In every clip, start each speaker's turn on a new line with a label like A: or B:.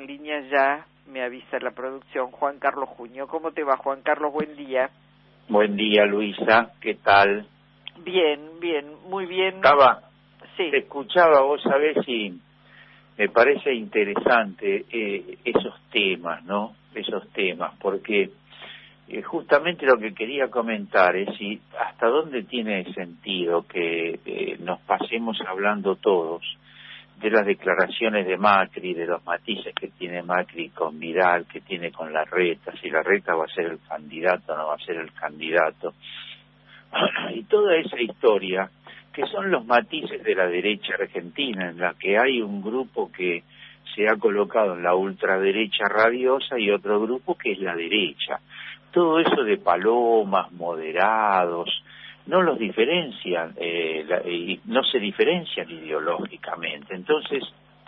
A: línea ya, me avisa la producción, Juan Carlos Juño. ¿Cómo te va, Juan Carlos? Buen día.
B: Buen día, Luisa. ¿Qué tal?
A: Bien, bien, muy bien. Sí.
B: Te escuchaba, vos sabés, y me parece interesante esos temas, ¿no? Esos temas, porque justamente lo que quería comentar es si hasta dónde tiene sentido que nos pasemos hablando todos de las declaraciones de Macri, de los matices que tiene Macri con Vidal, que tiene con Larreta, si Larreta va a ser el candidato o no va a ser el candidato, y toda esa historia, que son los matices de la derecha argentina, en la que hay un grupo que se ha colocado en la ultraderecha rabiosa y otro grupo que es la derecha. Todo eso de palomas, moderados, no los diferencian, no se diferencian ideológicamente. Entonces,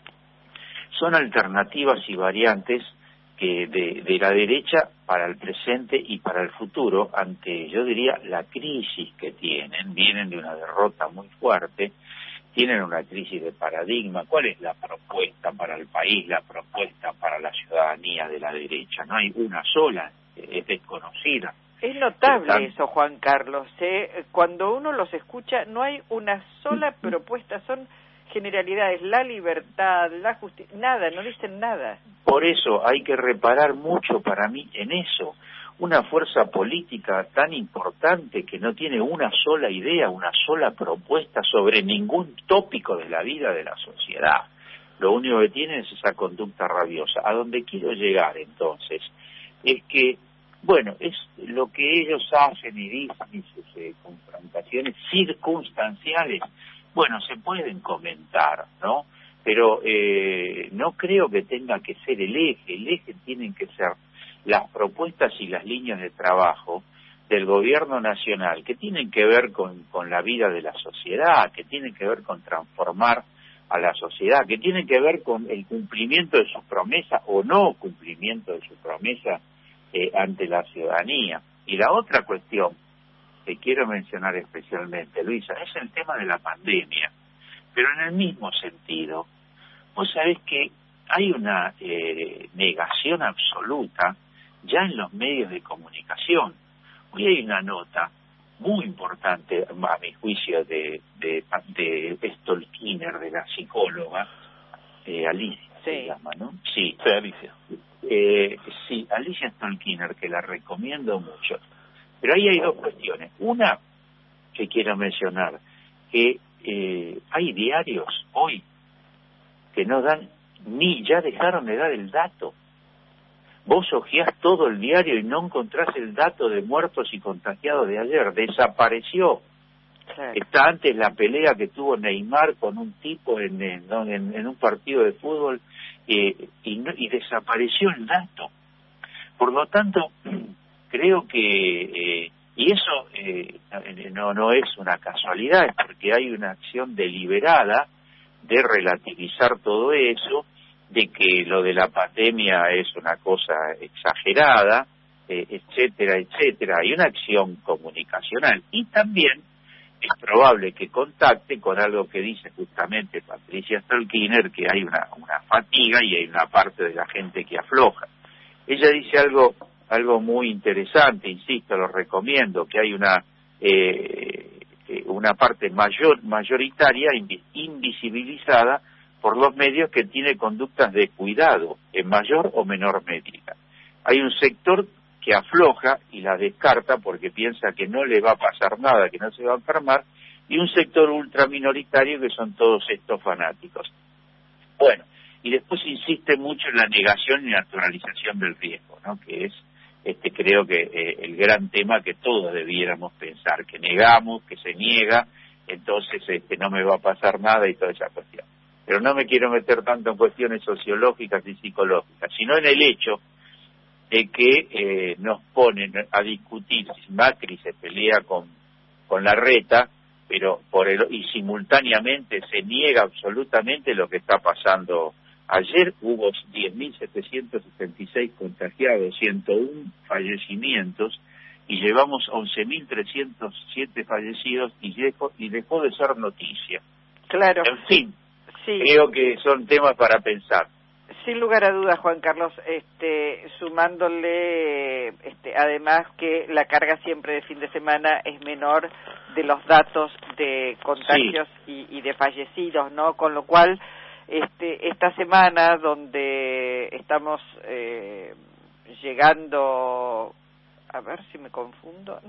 B: son alternativas y variantes que de la derecha para el presente y para el futuro, ante, yo diría, la crisis que tienen. Vienen de una derrota muy fuerte, tienen una crisis de paradigma. ¿Cuál es la propuesta para el país, la propuesta para la ciudadanía de la derecha? No hay una sola, es desconocida.
A: Es notable eso, Juan Carlos. Cuando uno los escucha, no hay una sola propuesta, son generalidades, la libertad, la justicia, nada, no dicen nada.
B: Por eso hay que reparar mucho para mí en eso. Una fuerza política tan importante que no tiene una sola idea, una sola propuesta sobre ningún tópico de la vida de la sociedad. Lo único que tiene es esa conducta rabiosa. A donde quiero llegar entonces es que, bueno, es lo que ellos hacen y dicen y sus confrontaciones circunstanciales, bueno, se pueden comentar, ¿no? Pero no creo que tenga que ser el eje tienen que ser las propuestas y las líneas de trabajo del gobierno nacional, que tienen que ver con la vida de la sociedad, que tienen que ver con transformar a la sociedad, que tienen que ver con el cumplimiento de sus promesas o no cumplimiento de sus promesas ante la ciudadanía. Y la otra cuestión que quiero mencionar especialmente, Luisa, es el tema de la pandemia. Pero en el mismo sentido, vos sabés que hay una negación absoluta ya en los medios de comunicación. Hoy hay una nota muy importante, a mi juicio, de Stolkiner, de la psicóloga, Alicia se llama, ¿no? Sí, Alicia. Sí, Alicia Stolkiner, que la recomiendo mucho. Pero ahí hay dos cuestiones. Una que quiero mencionar, que hay diarios hoy que no dan ya dejaron de dar el dato. Vos hojeás todo el diario y no encontrás el dato de muertos y contagiados de ayer. Desapareció. Claro. Está antes la pelea que tuvo Neymar con un tipo en un partido de fútbol y desapareció el dato. Por lo tanto, creo que y eso no es una casualidad, es porque hay una acción deliberada de relativizar todo eso, de que lo de la pandemia es una cosa exagerada, etcétera, etcétera. Hay una acción comunicacional y también es probable que contacte con algo que dice justamente Patricia Stolkiner, que hay una fatiga y hay una parte de la gente que afloja. Ella dice algo muy interesante, insisto, lo recomiendo, que hay una parte mayoritaria invisibilizada por los medios que tiene conductas de cuidado en mayor o menor medida. Hay un sector que afloja y la descarta porque piensa que no le va a pasar nada, que no se va a enfermar, y un sector ultraminoritario que son todos estos fanáticos. Bueno, y después insiste mucho en la negación y naturalización del riesgo, ¿no? Que es creo que el gran tema que todos debiéramos pensar, que negamos, que se niega, entonces no me va a pasar nada y toda esa cuestión. Pero no me quiero meter tanto en cuestiones sociológicas y psicológicas, sino en el hecho de que nos ponen a discutir si Macri se pelea con Larreta, pero y simultáneamente se niega absolutamente lo que está pasando. Ayer hubo 10.776 contagiados, 101 fallecimientos, y llevamos 11.307 fallecidos y dejó de ser noticia.
A: Claro.
B: En fin,
A: sí.
B: Creo que son temas para pensar.
A: Sin lugar a dudas, Juan Carlos, sumándole además que la carga siempre de fin de semana es menor de los datos de contagios y de fallecidos, ¿no? Con lo cual, esta semana donde estamos llegando, a ver si me confundo,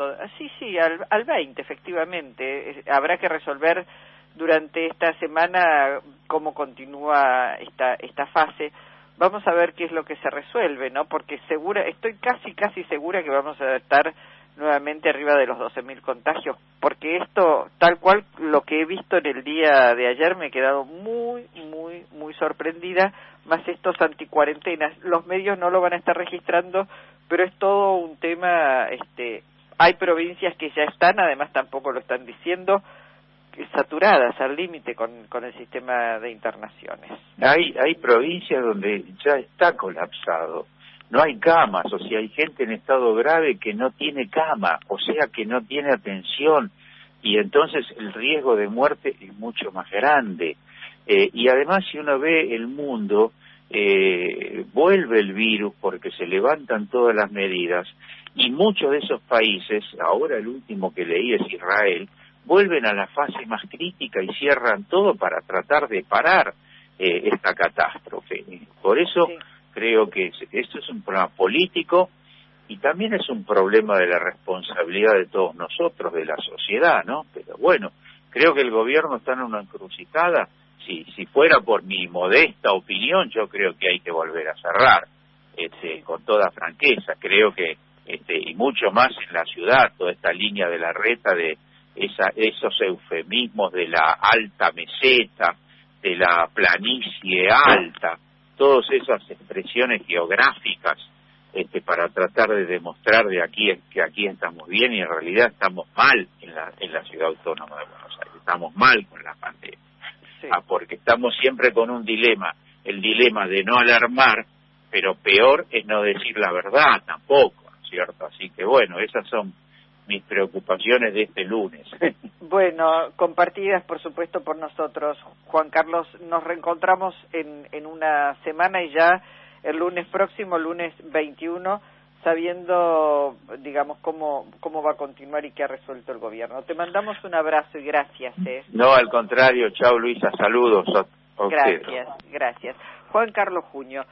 A: al 20, efectivamente, habrá que resolver durante esta semana cómo continúa esta fase. Vamos a ver qué es lo que se resuelve, ¿no? Porque estoy casi segura que vamos a estar nuevamente arriba de los 12.000 contagios, porque esto, tal cual lo que he visto en el día de ayer, me he quedado muy sorprendida, más estos anticuarentenas. Los medios no lo van a estar registrando, pero es todo un tema, hay provincias que ya están, además tampoco lo están diciendo, saturadas al límite con el sistema de internaciones.
B: Hay provincias donde ya está colapsado, no hay camas, o sea, hay gente en estado grave que no tiene cama, o sea, que no tiene atención, y entonces el riesgo de muerte es mucho más grande. Y además, si uno ve el mundo, vuelve el virus porque se levantan todas las medidas, y muchos de esos países, ahora el último que leí es Israel, vuelven a la fase más crítica y cierran todo para tratar de parar esta catástrofe. Por eso creo que esto es un problema político y también es un problema de la responsabilidad de todos nosotros, de la sociedad, ¿no? Pero bueno, creo que el gobierno está en una encrucijada. Si fuera por mi modesta opinión, yo creo que hay que volver a cerrar, con toda franqueza. Creo que, y mucho más en la ciudad, toda esta línea de la reta de esos eufemismos de la alta meseta, de la planicie alta, todas esas expresiones geográficas para tratar de demostrar que aquí estamos bien y en realidad estamos mal en la ciudad autónoma de Buenos Aires, estamos mal con la pandemia, porque estamos siempre con un dilema, el dilema de no alarmar, pero peor es no decir la verdad tampoco, ¿no es cierto? Así que bueno, esas son mis preocupaciones de este lunes.
A: Bueno, compartidas por supuesto por nosotros. Juan Carlos, nos reencontramos en una semana y ya el lunes próximo, lunes 21, sabiendo, digamos, cómo va a continuar y qué ha resuelto el gobierno. Te mandamos un abrazo y gracias.
B: No, al contrario. Chao, Luisa. Saludos a usted.
A: Gracias. Juan Carlos Junio.